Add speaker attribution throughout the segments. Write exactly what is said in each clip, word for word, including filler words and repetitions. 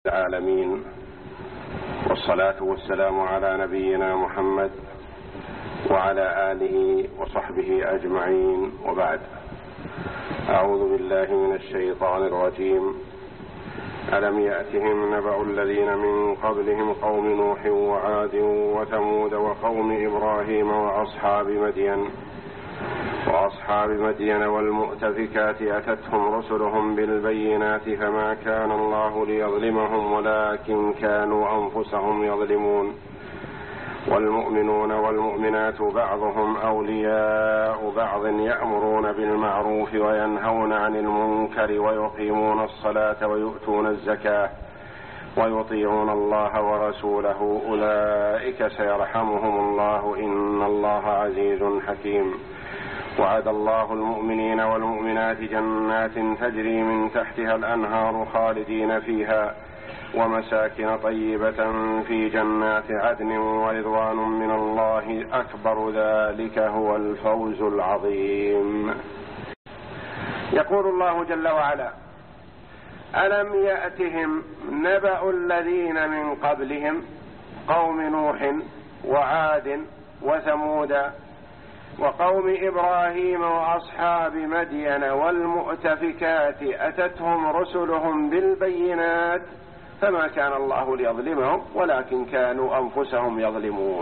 Speaker 1: العالمين، والصلاة والسلام على نبينا محمد وعلى آله وصحبه أجمعين، وبعد. أعوذ بالله من الشيطان الرجيم. ألم يأتهم نبأ الذين من قبلهم قوم نوح وعاد وثمود وقوم إبراهيم وأصحاب مدين وأصحاب مدين والمؤتفكات أتتهم رسلهم بالبينات فما كان الله ليظلمهم ولكن كانوا أنفسهم يظلمون. والمؤمنون والمؤمنات بعضهم أولياء بعض يأمرون بالمعروف وينهون عن المنكر ويقيمون الصلاة ويؤتون الزكاة ويطيعون الله ورسوله أولئك سيرحمهم الله إن الله عزيز حكيم. وعد الله المؤمنين والمؤمنات جنات تجري من تحتها الأنهار خالدين فيها ومساكن طيبة في جنات عدن ورضوان من الله أكبر، ذلك هو الفوز العظيم. يقول الله جل وعلا: ألم يأتهم نبأ الذين من قبلهم قوم نوح وعاد وثمود وقوم إبراهيم وأصحاب مدين والمؤتفكات أتتهم رسلهم بالبينات فما كان الله ليظلمهم ولكن كانوا أنفسهم يظلمون.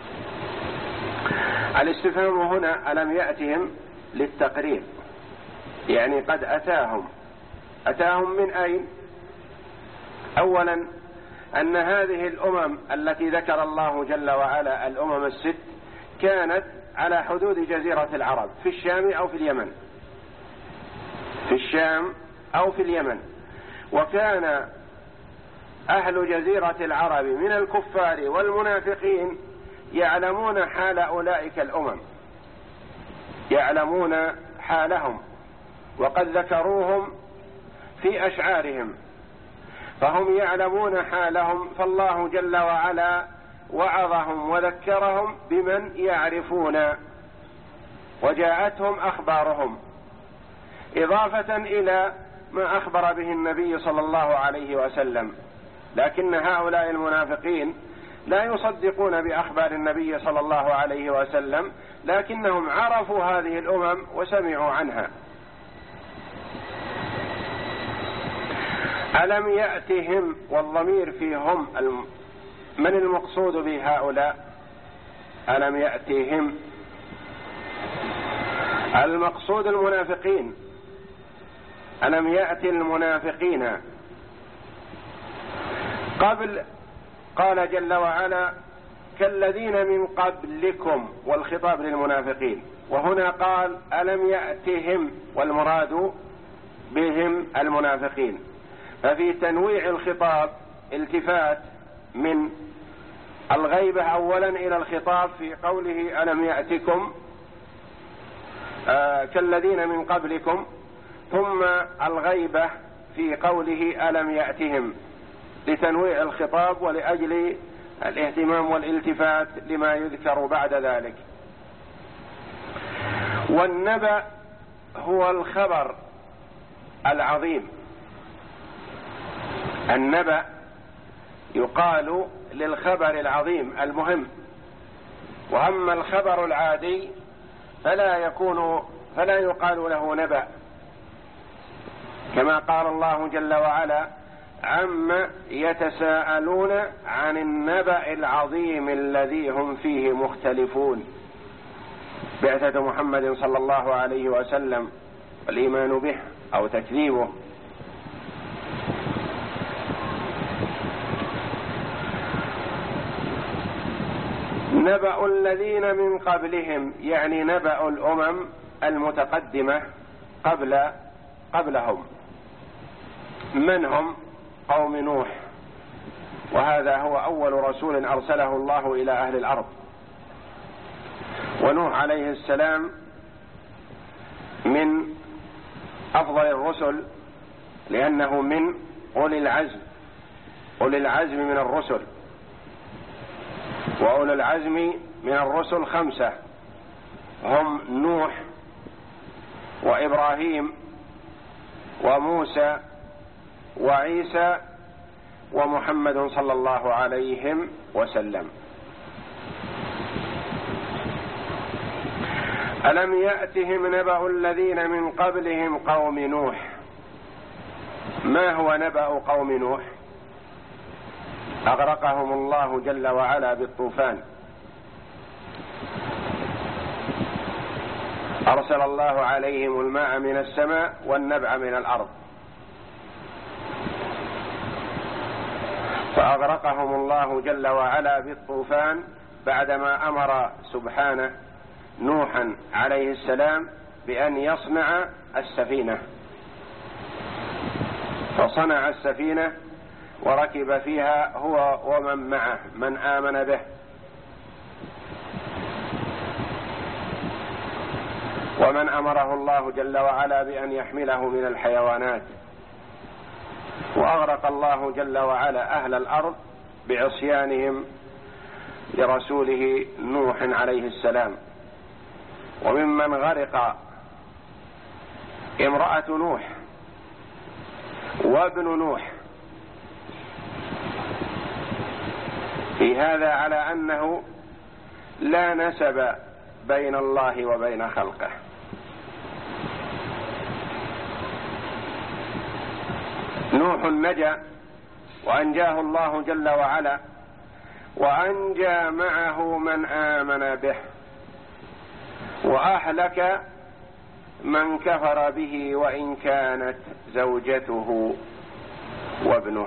Speaker 1: الاستفهام هنا ألم يأتهم للتقرير، يعني قد أتاهم. أتاهم من أين؟ أولا أن هذه الأمم التي ذكر الله جل وعلا الأمم الست كانت على حدود جزيرة العرب في الشام أو في اليمن، في الشام أو في اليمن. وكان أهل جزيرة العرب من الكفار والمنافقين يعلمون حال أولئك الأمم، يعلمون حالهم وقد ذكروهم في أشعارهم، فهم يعلمون حالهم، فالله جل وعلا وعظهم وذكرهم بمن يعرفون وجاءتهم أخبارهم، إضافة إلى ما أخبر به النبي صلى الله عليه وسلم. لكن هؤلاء المنافقين لا يصدقون بأخبار النبي صلى الله عليه وسلم، لكنهم عرفوا هذه الأمم وسمعوا عنها. ألم يأتهم، والضمير فيهم من المقصود بهؤلاء؟ ألم يأتهم المقصود المنافقين. ألم يأتي المنافقين قبل، قال جل وعلا كالذين من قبلكم، والخطاب للمنافقين، وهنا قال ألم يأتهم والمراد بهم المنافقين، ففي تنويع الخطاب التفات من الغيبة أولا إلى الخطاب في قوله ألم يأتكم آه كالذين من قبلكم، ثم الغيبة في قوله ألم يأتهم، لتنويع الخطاب ولأجل الاهتمام والالتفات لما يذكر بعد ذلك. والنبأ هو الخبر العظيم. النبأ يقال للخبر العظيم المهم، وأما الخبر العادي فلا يكون فلا يقال له نبأ، كما قال الله جل وعلا عما يتساءلون عن النبأ العظيم الذي هم فيه مختلفون. بعثة محمد صلى الله عليه وسلم والإيمان به أو تكذيبه. نبأ الذين من قبلهم، يعني نبأ الأمم المتقدمة قبل قبلهم. من هم؟ قوم نوح، وهذا هو أول رسول أرسله الله إلى أهل الأرض. ونوح عليه السلام من أفضل الرسل، لأنه من أولي العزم، أولي العزم من الرسل. وأولي العزم من الرسل خمسة، هم نوح وإبراهيم وموسى وعيسى محمد صلى الله عليه وسلم. ألم يأتهم نبأ الذين من قبلهم قوم نوح. ما هو نبأ قوم نوح؟ أغرقهم الله جل وعلا بالطوفان، أرسل الله عليهم الماء من السماء والنبع من الأرض، فأغرقهم الله جل وعلا بالطوفان بعدما أمر سبحانه نوحا عليه السلام بأن يصنع السفينة، فصنع السفينة وركب فيها هو ومن معه من آمن به، ومن أمره الله جل وعلا بأن يحمله من الحيوانات. وأغرق الله جل وعلا أهل الأرض بعصيانهم لرسوله نوح عليه السلام. وممن غرق امرأة نوح وابن نوح، في هذا على أنه لا نسب بين الله وبين خلقه. نوح نجا وأنجاه الله جل وعلا، وأنجى معه من آمن به، وأهلك من كفر به وإن كانت زوجته وابنه.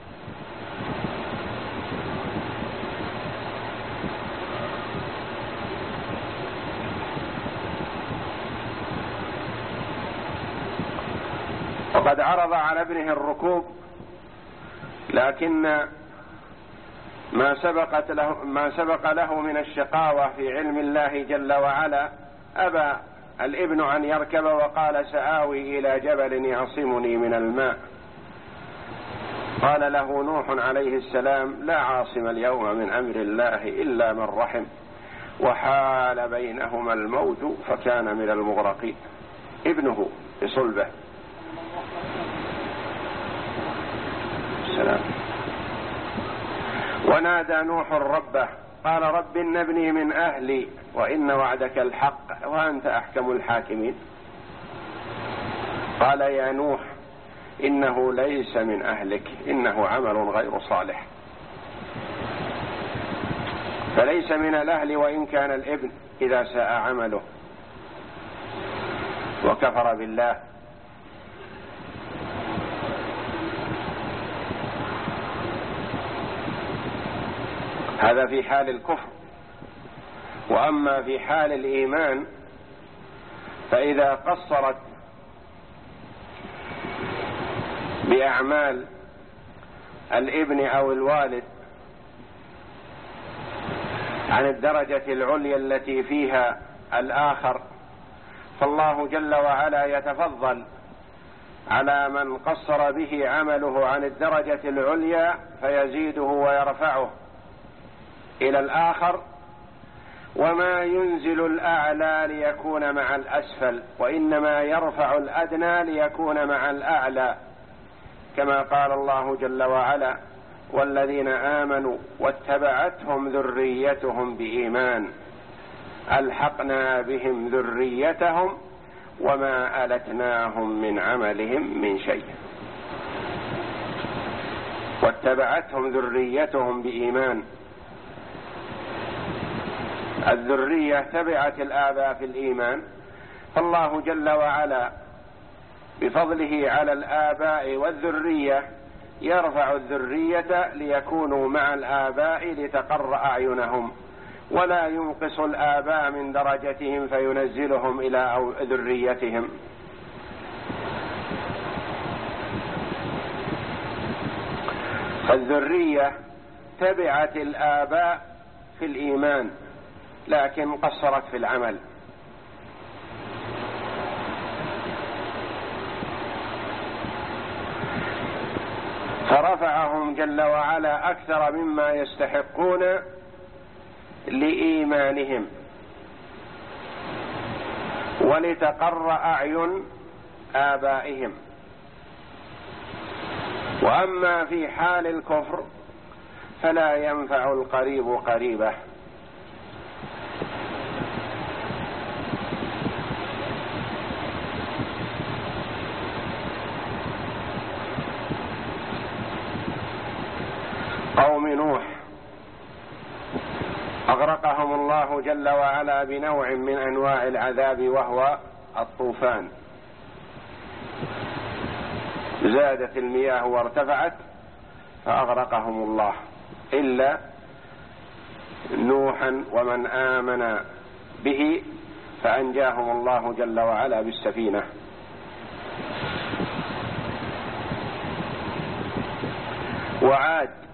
Speaker 1: وقد عرض على ابنه الركوب، لكن ما سبقت له ما سبق له من الشقاوة في علم الله جل وعلا أبى الابن أن يركب، وقال سآوي إلى جبل يعصمني من الماء. قال له نوح عليه السلام لا عاصم اليوم من أمر الله إلا من رحم، وحال بينهما الموج فكان من المغرقين. ابنه بصلبه. السلام. ونادى نوح ربه قال رب إن ابني من أهلي وإن وعدك الحق وأنت أحكم الحاكمين. قال يا نوح إنه ليس من أهلك إنه عمل غير صالح. فليس من الأهل وإن كان الابن إذا ساء عمله وكفر بالله. هذا في حال الكفر. وأما في حال الإيمان فإذا قصرت بأعمال الابن أو الوالد عن الدرجة العليا التي فيها الآخر، فالله جل وعلا يتفضل على من قصر به عمله عن الدرجة العليا فيزيده ويرفعه إلى الآخر، وما ينزل الأعلى ليكون مع الأسفل، وإنما يرفع الأدنى ليكون مع الأعلى، كما قال الله جل وعلا والذين آمنوا واتبعتهم ذريتهم بإيمان ألحقنا بهم ذريتهم وما ألتناهم من عملهم من شيء. واتبعتهم ذريتهم بإيمان، الذرية تبعت الآباء في الإيمان، فالله جل وعلا بفضله على الآباء والذرية يرفع الذرية ليكونوا مع الآباء لتقر أعينهم، ولا ينقص الآباء من درجتهم فينزلهم إلى ذريتهم. فالذرية تبعت الآباء في الإيمان لكن قصرت في العمل. فرفعهم جل وعلا أكثر مما يستحقون لإيمانهم ولتقر أعين آبائهم. وأما في حال الكفر فلا ينفع القريب قريبه. قوم نوح أغرقهم الله جل وعلا بنوع من أنواع العذاب وهو الطوفان، زادت المياه وارتفعت فأغرقهم الله، إلا نوحا ومن آمن به فأنجاهم الله جل وعلا بالسفينة. وعاد